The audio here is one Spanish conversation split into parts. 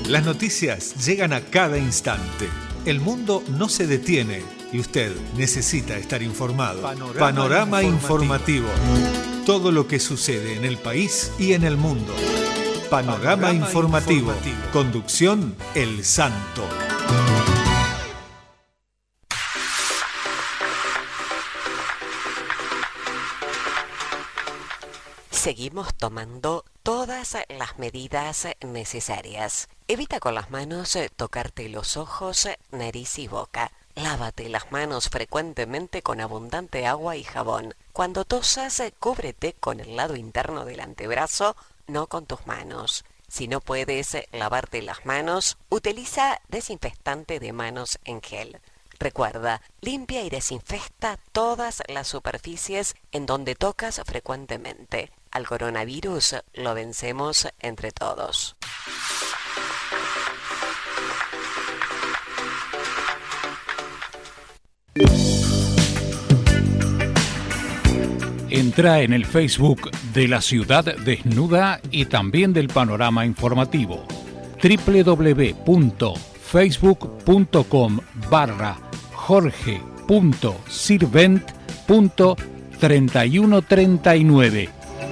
Las noticias llegan a cada instante. El mundo no se detiene y usted necesita estar informado. Panorama informativo. Todo lo que sucede en el país y en el mundo. Panorama informativo. Conducción El Santo. Seguimos tomando todas las medidas necesarias. Evita con las manos tocarte los ojos, nariz y boca. Lávate las manos frecuentemente con abundante agua y jabón. Cuando tosas, cúbrete con el lado interno del antebrazo, no con tus manos. Si no puedes lavarte las manos, utiliza desinfectante de manos en gel. Recuerda, limpia y desinfecta todas las superficies en donde tocas frecuentemente. Al coronavirus lo vencemos entre todos. Entra en el Facebook de La Ciudad Desnuda y también del Panorama Informativo. www.facebook.com/jorge.sirvent.3139.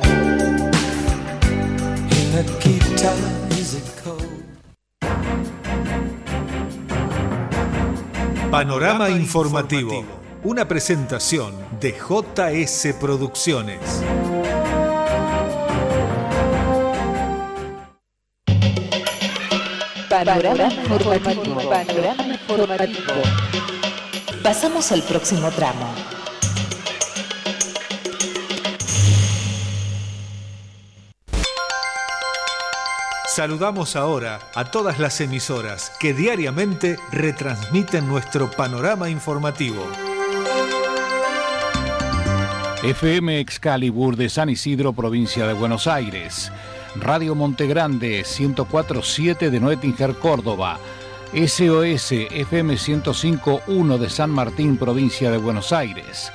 Panorama informativo. Una presentación de JS Producciones. Panorama informativo. Panorama informativo. Pasamos al próximo tramo. Saludamos ahora a todas las emisoras que diariamente retransmiten nuestro panorama informativo. FM Excalibur de San Isidro, provincia de Buenos Aires. Radio Montegrande 104.7 de Noetinger, Córdoba. SOS FM 105.1 de San Martín, provincia de Buenos Aires.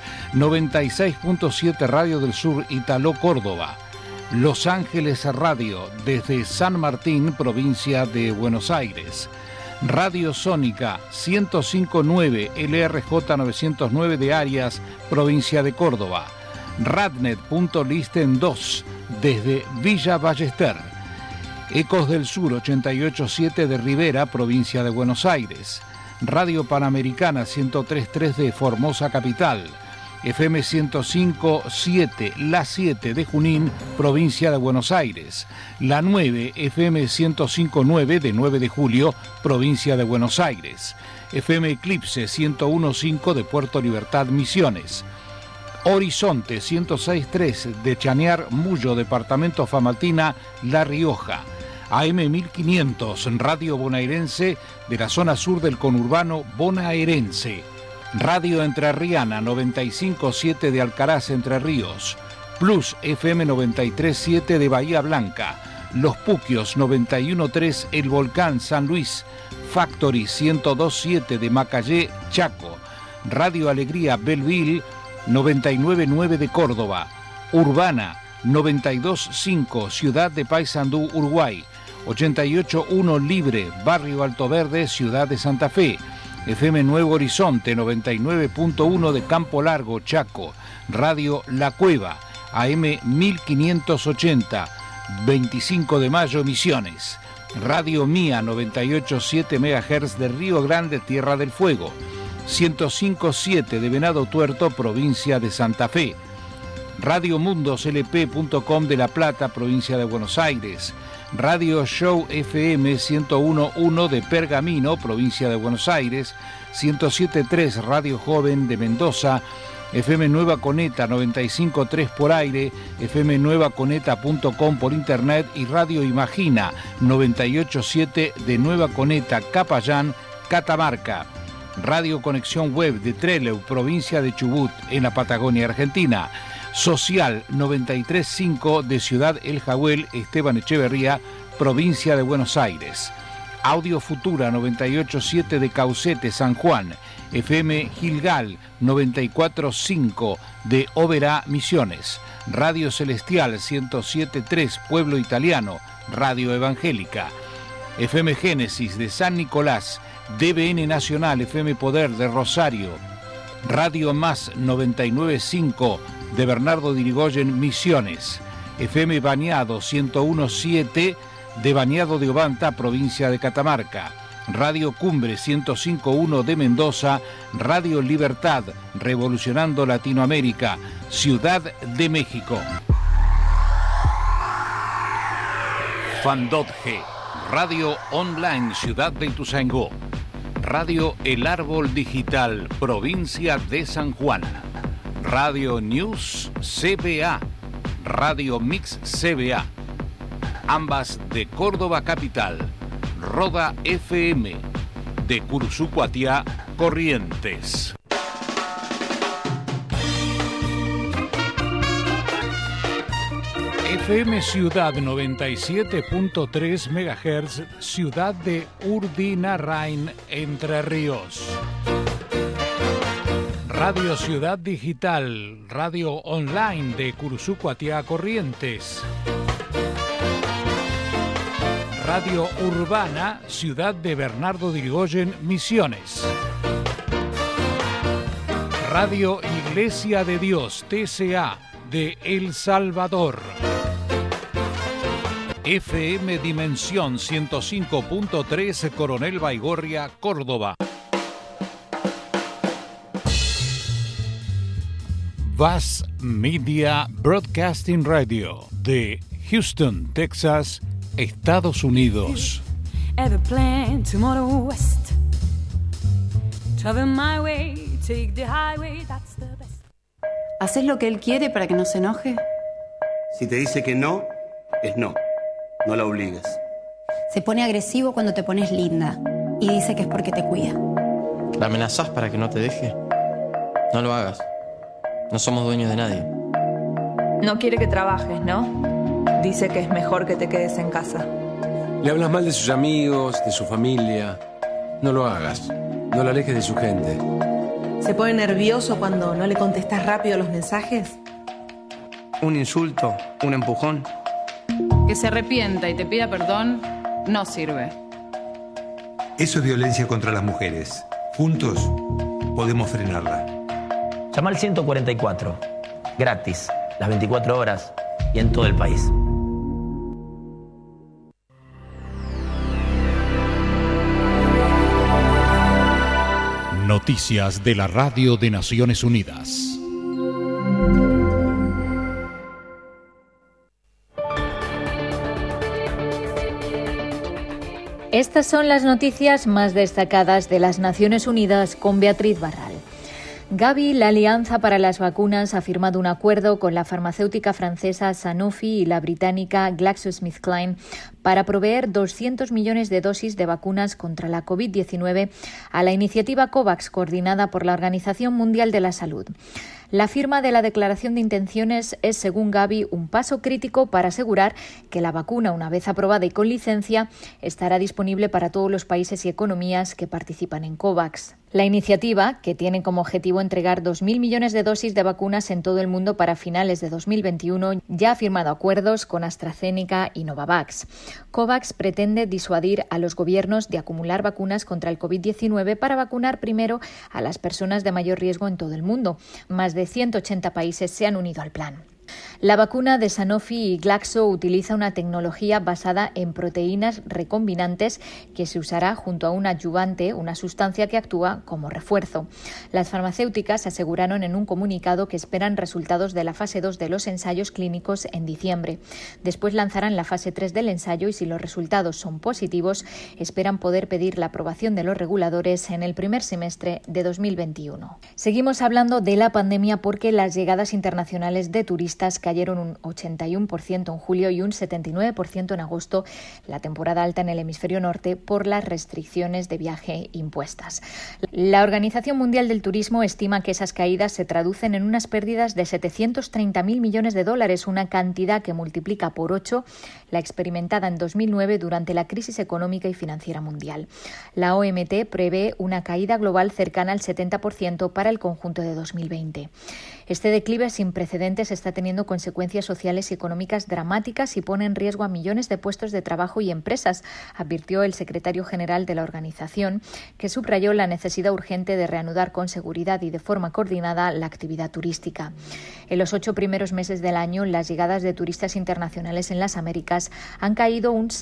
96.7 Radio del Sur, Italó, Córdoba. Los Ángeles Radio desde San Martín, provincia de Buenos Aires. Radio Sónica 105.9 LRJ 909 de Arias, provincia de Córdoba. Radnet.listen 2 desde Villa Ballester. Ecos del Sur 88.7 de Rivera, provincia de Buenos Aires. Radio Panamericana 103.3 de Formosa Capital. FM 105.7 La 7 de Junín, provincia de Buenos Aires. La 9 FM 105.9 de 9 de Julio, provincia de Buenos Aires. FM Eclipse 101.5 de Puerto Libertad, Misiones. Horizonte 106.3 de Chañar, Mullo, departamento Famatina, La Rioja. AM 1500 Radio Bonaerense de la zona sur del conurbano bonaerense. Radio Entrerriana 95.7 de Alcaraz, Entre Ríos. Plus FM 93.7 de Bahía Blanca. Los Puquios 91.3 El Volcán, San Luis. Factory 102.7 de Macayé, Chaco. Radio Alegría Belleville 99.9 de Córdoba. Urbana 92.5 Ciudad de Paysandú, Uruguay. 88.1 Libre, Barrio Alto Verde, Ciudad de Santa Fe. FM Nuevo Horizonte 99.1 de Campo Largo, Chaco. Radio La Cueva, AM 1580, 25 de Mayo, Misiones. Radio Mía 98.7 MHz de Río Grande, Tierra del Fuego. 105.7 de Venado Tuerto, provincia de Santa Fe. Radio Mundoslp.com de La Plata, provincia de Buenos Aires. Radio Show FM 101.1 de Pergamino, provincia de Buenos Aires. 107.3 Radio Joven de Mendoza. FM Nueva Coneta 95.3 por aire. FM nuevaconeta.com por internet. Y Radio Imagina 98.7 de Nueva Coneta, Capayán, Catamarca. Radio Conexión Web de Trelew, provincia de Chubut, en la Patagonia Argentina. Social 93.5 de Ciudad El Jahuel, Esteban Echeverría, provincia de Buenos Aires. Audio Futura 98.7 de Caucete, San Juan. FM Gilgal 94.5 de Oberá, Misiones. Radio Celestial 107.3 Pueblo Italiano, Radio Evangélica. FM Génesis de San Nicolás, DBN Nacional, FM Poder de Rosario, Radio Más 99.5 de Bernardo de Irigoyen, Misiones, FM Bañado 101.7 de Bañado de Obanta, provincia de Catamarca, Radio Cumbre 105.1 de Mendoza, Radio Libertad, revolucionando Latinoamérica, Ciudad de México. Fandotge, Radio Online, Ciudad de Ituzaingó, Radio El Árbol Digital, provincia de San Juan, Radio News CBA, Radio Mix CBA, ambas de Córdoba Capital, Roda FM, de Cursucuatiá, Corrientes. FM Ciudad 97.3 MHz, Ciudad de Urdinarrain, Entre Ríos. Radio Ciudad Digital, Radio Online de Cursucuatiá, Corrientes. Radio Urbana, Ciudad de Bernardo de Irigoyen, Misiones. Radio Iglesia de Dios, TCA, de El Salvador. FM Dimensión 105.3, Coronel Baigorria, Córdoba. Vaz Media Broadcasting Radio, de Houston, Texas, Estados Unidos. ¿Haces lo que él quiere para que no se enoje? Si te dice que no, es no. No la obligues. Se pone agresivo cuando te pones linda y dice que es porque te cuida. ¿La amenazás para que no te deje? No lo hagas. No somos dueños de nadie. No quiere que trabajes, ¿no? Dice que es mejor que te quedes en casa. Le hablas mal de sus amigos, de su familia. No lo hagas. No lo alejes de su gente. ¿Se pone nervioso cuando no le contestas rápido los mensajes? Un insulto, un empujón. Que se arrepienta y te pida perdón no sirve. Eso es violencia contra las mujeres. Juntos podemos frenarla. Llama al 144. Gratis. Las 24 horas y en todo el país. Noticias de la Radio de Naciones Unidas. Estas son las noticias más destacadas de las Naciones Unidas con Beatriz Barral. Gavi, la Alianza para las Vacunas, ha firmado un acuerdo con la farmacéutica francesa Sanofi y la británica GlaxoSmithKline para proveer 200 millones de dosis de vacunas contra la COVID-19 a la iniciativa COVAX, coordinada por la Organización Mundial de la Salud. La firma de la declaración de intenciones es, según Gavi, un paso crítico para asegurar que la vacuna, una vez aprobada y con licencia, estará disponible para todos los países y economías que participan en COVAX. La iniciativa, que tiene como objetivo entregar 2.000 millones de dosis de vacunas en todo el mundo para finales de 2021, ya ha firmado acuerdos con AstraZeneca y Novavax. COVAX pretende disuadir a los gobiernos de acumular vacunas contra el COVID-19 para vacunar primero a las personas de mayor riesgo en todo el mundo. Más de 180 países se han unido al plan. La vacuna de Sanofi y Glaxo utiliza una tecnología basada en proteínas recombinantes que se usará junto a un adyuvante, una sustancia que actúa como refuerzo. Las farmacéuticas aseguraron en un comunicado que esperan resultados de la fase 2 de los ensayos clínicos en diciembre. Después lanzarán la fase 3 del ensayo y, si los resultados son positivos, esperan poder pedir la aprobación de los reguladores en el primer semestre de 2021. Seguimos hablando de la pandemia porque las llegadas internacionales de turistas cayeron un 81% en julio y un 79% en agosto, la temporada alta en el hemisferio norte, por las restricciones de viaje impuestas. La Organización Mundial del Turismo estima que esas caídas se traducen en unas pérdidas de 730.000 millones de dólares, una cantidad que multiplica por 8 la experimentada en 2009 durante la crisis económica y financiera mundial. La OMT prevé una caída global cercana al 70% para el conjunto de 2020. Este declive sin precedentes está teniendo teniendo consecuencias sociales y económicas dramáticas y pone en riesgo a millones de puestos de trabajo y empresas, advirtió el secretario general de la organización, que subrayó la necesidad urgente de reanudar con seguridad y de forma coordinada la actividad turística. En los 8 primeros meses del año, las llegadas de turistas internacionales en las Américas han caído un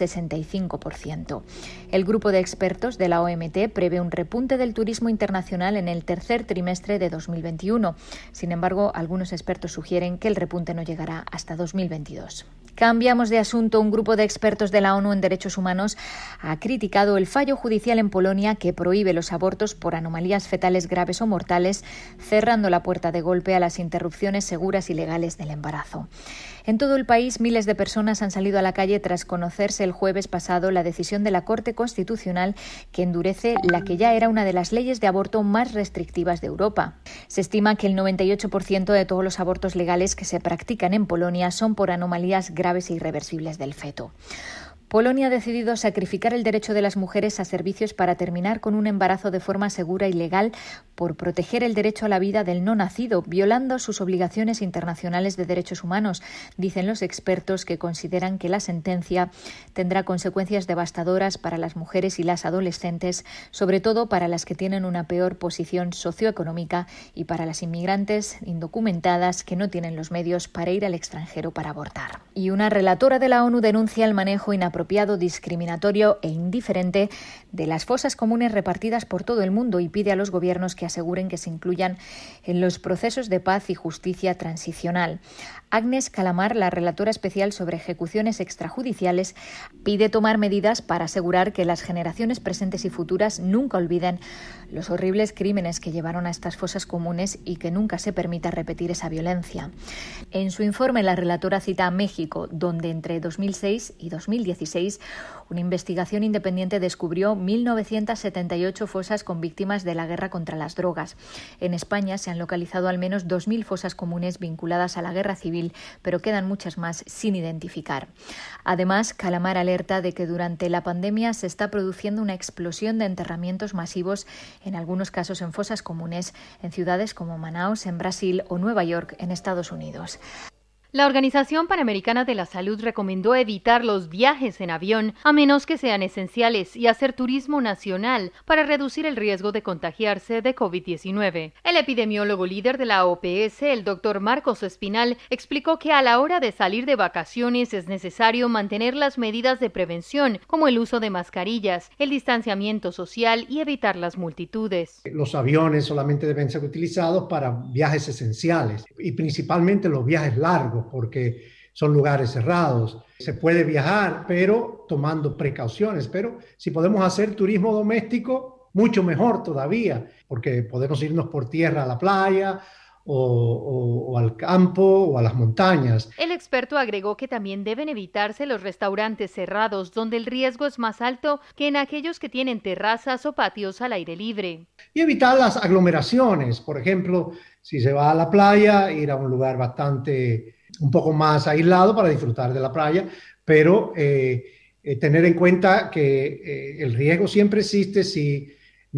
65%. El grupo de expertos de la OMT prevé un repunte del turismo internacional en el tercer trimestre de 2021. Sin embargo, algunos expertos sugieren que el repunte no llegará hasta 2022. Cambiamos de asunto. Un grupo de expertos de la ONU en Derechos Humanos ha criticado el fallo judicial en Polonia que prohíbe los abortos por anomalías fetales graves o mortales, cerrando la puerta de golpe a las interrupciones seguras y legales del embarazo. En todo el país, miles de personas han salido a la calle tras conocerse el jueves pasado la decisión de la Corte Constitucional que endurece la que ya era una de las leyes de aborto más restrictivas de Europa. Se estima que el 98% de todos los abortos legales que se practican en Polonia son por anomalías graves e irreversibles del feto. Polonia ha decidido sacrificar el derecho de las mujeres a servicios para terminar con un embarazo de forma segura y legal por proteger el derecho a la vida del no nacido, violando sus obligaciones internacionales de derechos humanos, dicen los expertos, que consideran que la sentencia tendrá consecuencias devastadoras para las mujeres y las adolescentes, sobre todo para las que tienen una peor posición socioeconómica y para las inmigrantes indocumentadas que no tienen los medios para ir al extranjero para abortar. Y una relatora de la ONU denuncia el manejo inapropiado, discriminatorio e indiferente de las fosas comunes repartidas por todo el mundo y pide a los gobiernos que aseguren que se incluyan en los procesos de paz y justicia transicional. Agnes Kalamar, la relatora especial sobre ejecuciones extrajudiciales, pide tomar medidas para asegurar que las generaciones presentes y futuras nunca olviden los horribles crímenes que llevaron a estas fosas comunes y que nunca se permita repetir esa violencia. En su informe, la relatora cita a México, donde entre 2006 y 2016 una investigación independiente descubrió 1.978 fosas con víctimas de la guerra contra las drogas. En España se han localizado al menos 2.000 fosas comunes vinculadas a la guerra civil, pero quedan muchas más sin identificar. Además, Kalamar alerta de que durante la pandemia se está produciendo una explosión de enterramientos masivos, en algunos casos en fosas comunes, en ciudades como Manaus, en Brasil, o Nueva York, en Estados Unidos. La Organización Panamericana de la Salud recomendó evitar los viajes en avión a menos que sean esenciales y hacer turismo nacional para reducir el riesgo de contagiarse de COVID-19. El epidemiólogo líder de la OPS, el Dr. Marcos Espinal, explicó que a la hora de salir de vacaciones es necesario mantener las medidas de prevención, como el uso de mascarillas, el distanciamiento social y evitar las multitudes. Los aviones solamente deben ser utilizados para viajes esenciales y principalmente los viajes largos, porque son lugares cerrados. Se puede viajar, pero tomando precauciones. Pero si podemos hacer turismo doméstico, mucho mejor todavía, porque podemos irnos por tierra a la playa o al campo o a las montañas. El experto agregó que también deben evitarse los restaurantes cerrados, donde el riesgo es más alto que en aquellos que tienen terrazas o patios al aire libre. Y evitar las aglomeraciones. Por ejemplo, si se va a la playa, ir a un lugar un poco más aislado para disfrutar de la playa, pero tener en cuenta que el riesgo siempre existe si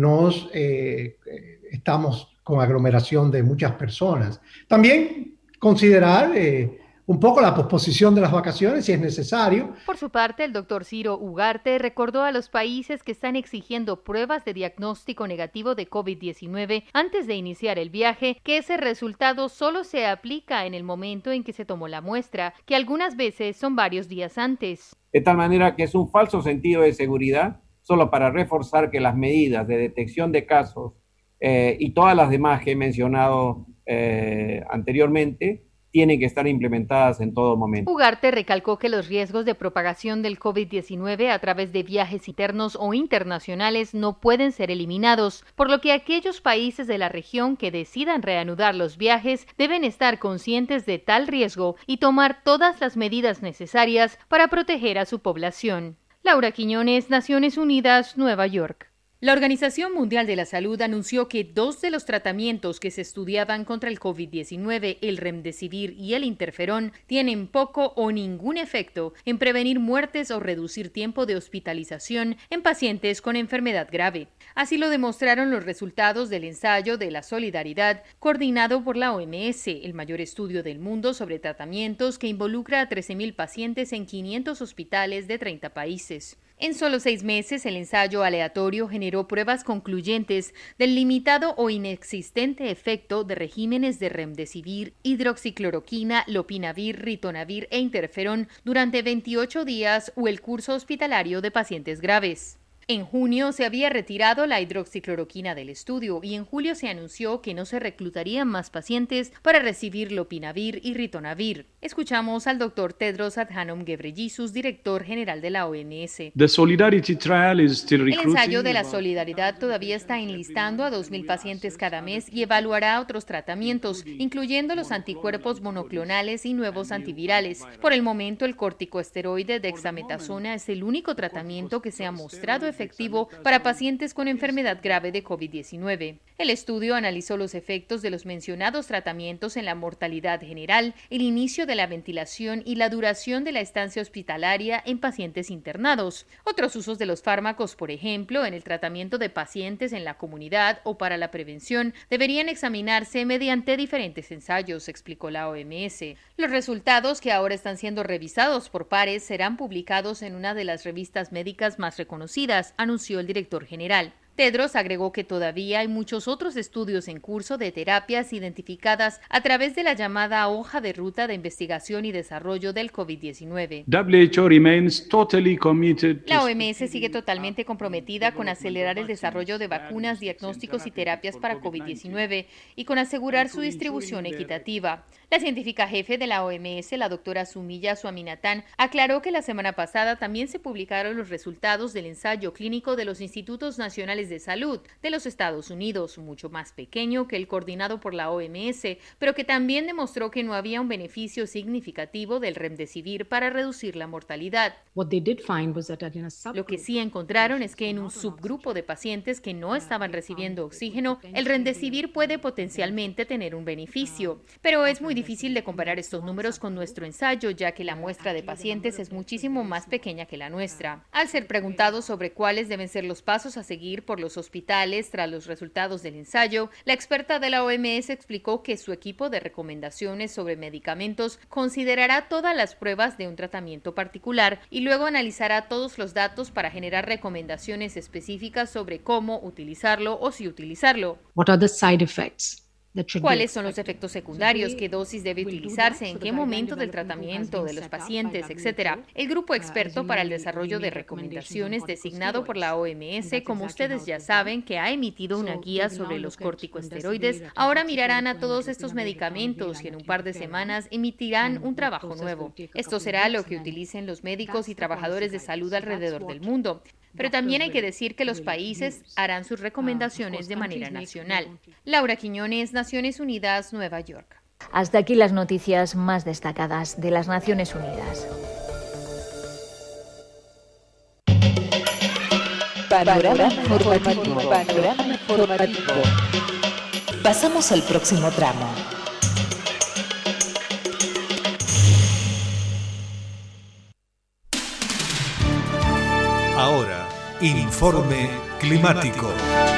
estamos con aglomeración de muchas personas. También considerar un poco la posposición de las vacaciones si es necesario. Por su parte, el doctor Ciro Ugarte recordó a los países que están exigiendo pruebas de diagnóstico negativo de COVID-19 antes de iniciar el viaje, que ese resultado solo se aplica en el momento en que se tomó la muestra, que algunas veces son varios días antes. De tal manera que es un falso sentido de seguridad, solo para reforzar que las medidas de detección de casos y todas las demás que he mencionado anteriormente tienen que estar implementadas en todo momento. Ugarte recalcó que los riesgos de propagación del COVID-19 a través de viajes internos o internacionales no pueden ser eliminados, por lo que aquellos países de la región que decidan reanudar los viajes deben estar conscientes de tal riesgo y tomar todas las medidas necesarias para proteger a su población. Laura Quiñones, Naciones Unidas, Nueva York. La Organización Mundial de la Salud anunció que 2 de los tratamientos que se estudiaban contra el COVID-19, el remdesivir y el interferón, tienen poco o ningún efecto en prevenir muertes o reducir tiempo de hospitalización en pacientes con enfermedad grave. Así lo demostraron los resultados del ensayo de la solidaridad coordinado por la OMS, el mayor estudio del mundo sobre tratamientos que involucra a 13.000 pacientes en 500 hospitales de 30 países. En solo 6 meses, el ensayo aleatorio generó pruebas concluyentes del limitado o inexistente efecto de regímenes de remdesivir, hidroxicloroquina, lopinavir, ritonavir e interferón durante 28 días o el curso hospitalario de pacientes graves. En junio se había retirado la hidroxicloroquina del estudio y en julio se anunció que no se reclutarían más pacientes para recibir lopinavir y ritonavir. Escuchamos al Dr. Tedros Adhanom Ghebreyesus, director general de la OMS. El ensayo de la solidaridad todavía está enlistando a 2.000 pacientes cada mes y evaluará otros tratamientos, incluyendo los anticuerpos monoclonales y nuevos antivirales. Por el momento, el corticosteroide dexametasona es el único tratamiento que se ha mostrado efectivo para pacientes con enfermedad grave de COVID-19. El estudio analizó los efectos de los mencionados tratamientos en la mortalidad general, el inicio de la ventilación y la duración de la estancia hospitalaria en pacientes internados. Otros usos de los fármacos, por ejemplo, en el tratamiento de pacientes en la comunidad o para la prevención, deberían examinarse mediante diferentes ensayos, explicó la OMS. Los resultados, que ahora están siendo revisados por pares, serán publicados en una de las revistas médicas más reconocidas, anunció el director general. Tedros agregó que todavía hay muchos otros estudios en curso de terapias identificadas a través de la llamada hoja de ruta de investigación y desarrollo del COVID-19. La OMS sigue totalmente comprometida con acelerar el desarrollo de vacunas, diagnósticos y terapias para COVID-19 y con asegurar su distribución equitativa. La científica jefe de la OMS, la doctora Sumiya Swaminathan, aclaró que la semana pasada también se publicaron los resultados del ensayo clínico de los Institutos Nacionales de Salud de los Estados Unidos, mucho más pequeño que el coordinado por la OMS, pero que también demostró que no había un beneficio significativo del remdesivir para reducir la mortalidad. Lo que sí encontraron es que en un subgrupo de pacientes que no estaban recibiendo oxígeno, el remdesivir puede potencialmente tener un beneficio, pero es muy difícil de comparar estos números con nuestro ensayo, ya que la muestra de pacientes es muchísimo más pequeña que la nuestra. Al ser preguntado sobre cuáles deben ser los pasos a seguir por los hospitales tras los resultados del ensayo, la experta de la OMS explicó que su equipo de recomendaciones sobre medicamentos considerará todas las pruebas de un tratamiento particular y luego analizará todos los datos para generar recomendaciones específicas sobre cómo utilizarlo o si utilizarlo. ¿Cuáles son los efectos secundarios? ¿Qué dosis debe utilizarse? ¿En qué momento del tratamiento de los pacientes, etcétera? El grupo experto para el desarrollo de recomendaciones designado por la OMS, como ustedes ya saben, que ha emitido una guía sobre los corticosteroides, ahora mirarán a todos estos medicamentos y en un par de semanas emitirán un trabajo nuevo. Esto será lo que utilicen los médicos y trabajadores de salud alrededor del mundo. Pero también hay que decir que los países harán sus recomendaciones de manera nacional. Laura Quiñones, Naciones Unidas, Nueva York. Hasta aquí las noticias más destacadas de las Naciones Unidas. Panorama informativo. Panorama informativo. Pasamos al próximo tramo. Ahora, informe climático.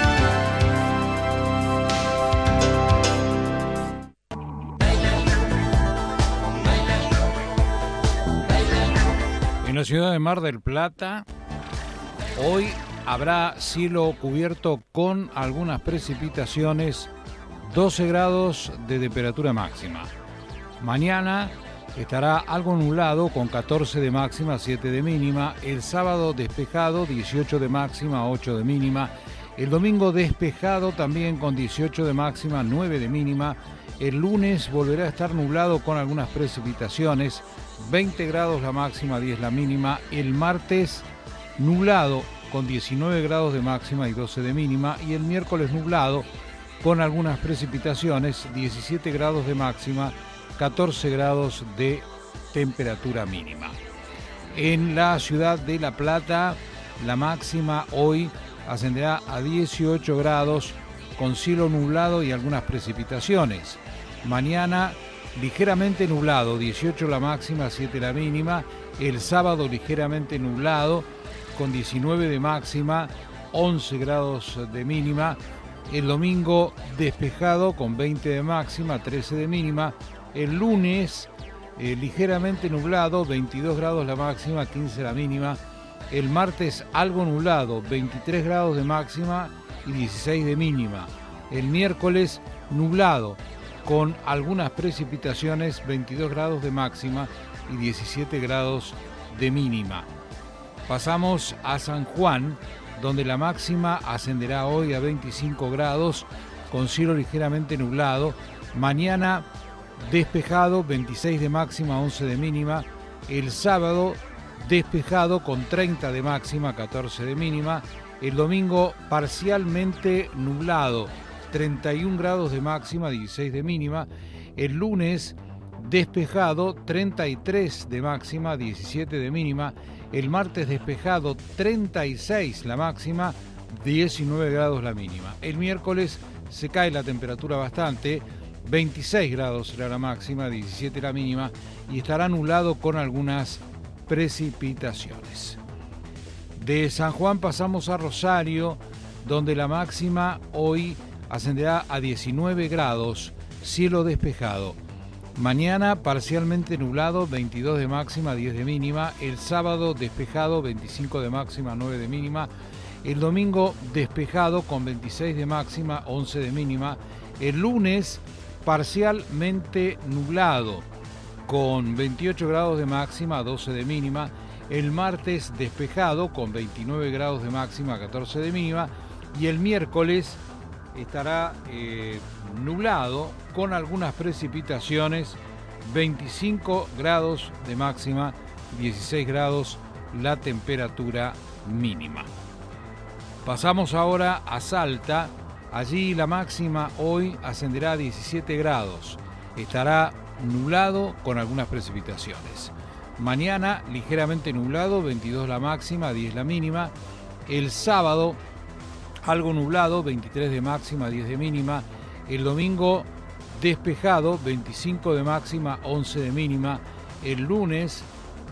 En la ciudad de Mar del Plata, hoy habrá cielo cubierto con algunas precipitaciones, 12 grados de temperatura máxima. Mañana estará algo nublado con 14 de máxima, 7 de mínima. El sábado despejado, 18 de máxima, 8 de mínima. El domingo despejado también con 18 de máxima, 9 de mínima. El lunes volverá a estar nublado con algunas precipitaciones, 20 grados la máxima, 10 la mínima. El martes nublado con 19 grados de máxima y 12 de mínima. Y el miércoles nublado con algunas precipitaciones, 17 grados de máxima, 14 grados de temperatura mínima. En la ciudad de La Plata, la máxima hoy ascenderá a 18 grados con cielo nublado y algunas precipitaciones. Mañana ligeramente nublado, 18 la máxima, 7 la mínima. El sábado ligeramente nublado con 19 de máxima, 11 grados de mínima. El domingo despejado con 20 de máxima, 13 de mínima. El lunes ligeramente nublado, 22 grados la máxima, 15 la mínima. El martes algo nublado, 23 grados de máxima y 16 de mínima. El miércoles nublado con algunas precipitaciones, 22 grados de máxima y 17 grados de mínima. Pasamos a San Juan, donde la máxima ascenderá hoy a 25 grados con cielo ligeramente nublado. Mañana despejado, 26 de máxima, 11 de mínima. El sábado despejado con 30 de máxima, 14 de mínima. El domingo parcialmente nublado, 31 grados de máxima, 16 de mínima. El lunes despejado, 33 de máxima, 17 de mínima. El martes despejado, 36 la máxima, 19 grados la mínima. El miércoles se cae la temperatura bastante, 26 grados será la máxima, 17 la mínima, y estará nublado con algunas precipitaciones. De San Juan pasamos a Rosario, donde la máxima hoy ascenderá a 19 grados, cielo despejado. Mañana parcialmente nublado, 22 de máxima, 10 de mínima. El sábado despejado, 25 de máxima, 9 de mínima. El domingo despejado con 26 de máxima, 11 de mínima. El lunes parcialmente nublado con 28 grados de máxima, 12 de mínima. El martes despejado con 29 grados de máxima, 14 de mínima. Y el miércoles estará nublado con algunas precipitaciones, 25 grados de máxima, 16 grados la temperatura mínima. Pasamos ahora a Salta. Allí la máxima hoy ascenderá a 17 grados. Estará nublado con algunas precipitaciones. Mañana ligeramente nublado, 22 la máxima, 10 la mínima. El sábado algo nublado, 23 de máxima, 10 de mínima. El domingo despejado, 25 de máxima, 11 de mínima. El lunes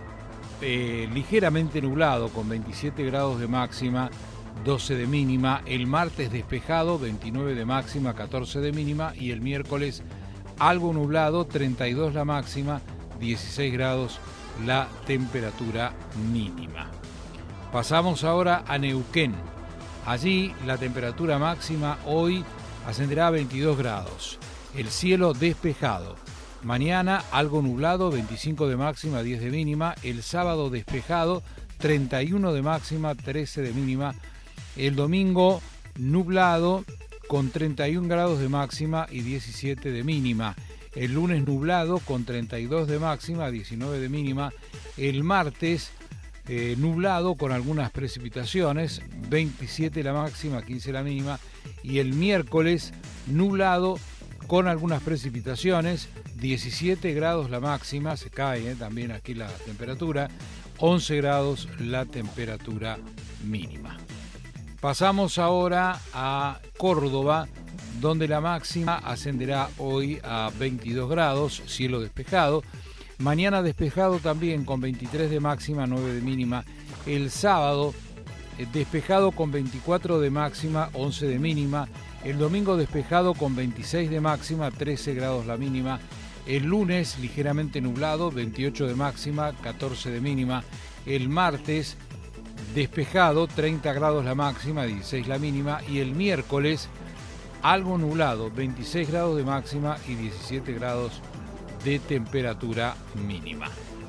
ligeramente nublado con 27 grados de máxima, 12 de mínima. El martes despejado, 29 de máxima, 14 de mínima. Y el miércoles algo nublado, 32 la máxima, 16 grados la temperatura mínima. Pasamos ahora a Neuquén. Allí la temperatura máxima hoy ascenderá a 22 grados. El cielo despejado. Mañana algo nublado, 25 de máxima, 10 de mínima. El sábado despejado, 31 de máxima, 13 de mínima. El domingo nublado con 31 grados de máxima y 17 de mínima. El lunes nublado con 32 de máxima, 19 de mínima. El martes nublado con algunas precipitaciones, 27 la máxima, 15 la mínima. Y el miércoles nublado con algunas precipitaciones, 17 grados la máxima, se cae también aquí la temperatura, 11 grados la temperatura mínima. Pasamos ahora a Córdoba, donde la máxima ascenderá hoy a 22 grados, cielo despejado. Mañana despejado también con 23 de máxima, 9 de mínima. El sábado despejado con 24 de máxima, 11 de mínima. El domingo despejado con 26 de máxima, 13 grados la mínima. El lunes ligeramente nublado, 28 de máxima, 14 de mínima. El martes despejado, 30 grados la máxima, 16 la mínima. Y el miércoles algo nublado, 26 grados de máxima y 17 grados de temperatura mínima.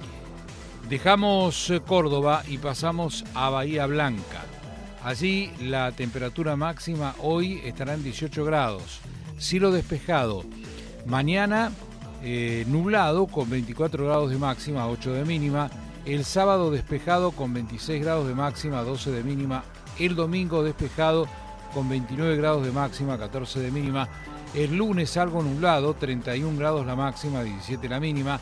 Dejamos Córdoba y pasamos a Bahía Blanca. Allí la temperatura máxima hoy estará en 18 grados, cielo despejado. Mañana nublado con 24 grados de máxima, 8 de mínima. El sábado despejado con 26 grados de máxima, 12 de mínima. El domingo despejado con 29 grados de máxima, 14 de mínima. El lunes algo nublado, 31 grados la máxima, 17 la mínima.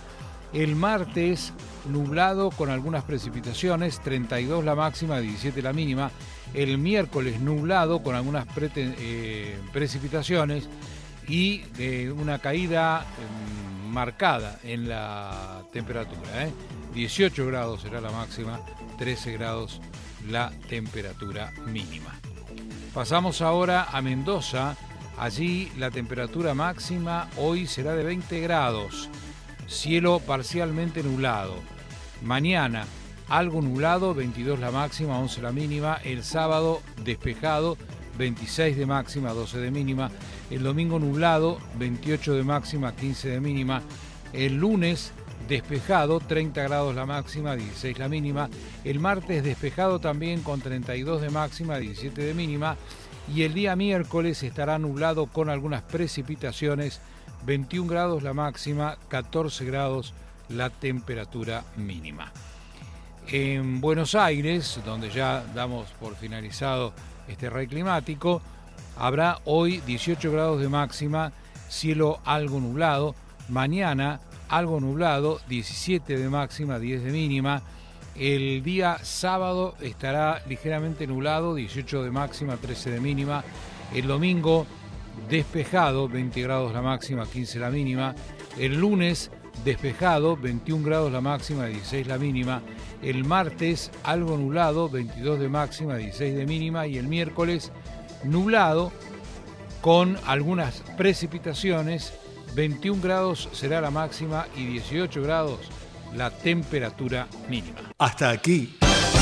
El martes, nublado con algunas precipitaciones, 32 la máxima, 17 la mínima. El miércoles, nublado con algunas precipitaciones y una caída marcada en la temperatura. 18 grados será la máxima, 13 grados la temperatura mínima. Pasamos ahora a Mendoza. Allí la temperatura máxima hoy será de 20 grados. Cielo parcialmente nublado. Mañana algo nublado, 22 la máxima, 11 la mínima. El sábado despejado, 26 de máxima, 12 de mínima. El domingo nublado, 28 de máxima, 15 de mínima. El lunes despejado, 30 grados la máxima, 16 la mínima. El martes despejado también con 32 de máxima, 17 de mínima. Y el día miércoles estará nublado con algunas precipitaciones, 21 grados la máxima, 14 grados la temperatura mínima. En Buenos Aires, donde ya damos por finalizado este rey climático, habrá hoy 18 grados de máxima, cielo algo nublado. Mañana algo nublado, 17 de máxima, 10 de mínima. El día sábado estará ligeramente nublado, 18 de máxima, 13 de mínima. El domingo despejado, 20 grados la máxima, 15 la mínima. El lunes despejado, 21 grados la máxima, 16 la mínima. El martes algo nublado, 22 de máxima, 16 de mínima. Y el miércoles nublado con algunas precipitaciones, 21 grados será la máxima y 18 grados la temperatura mínima. Hasta aquí.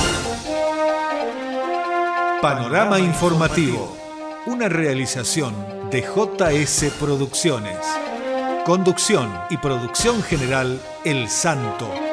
Panorama Informativo. Una realización de JS Producciones. Conducción y producción general El Santo.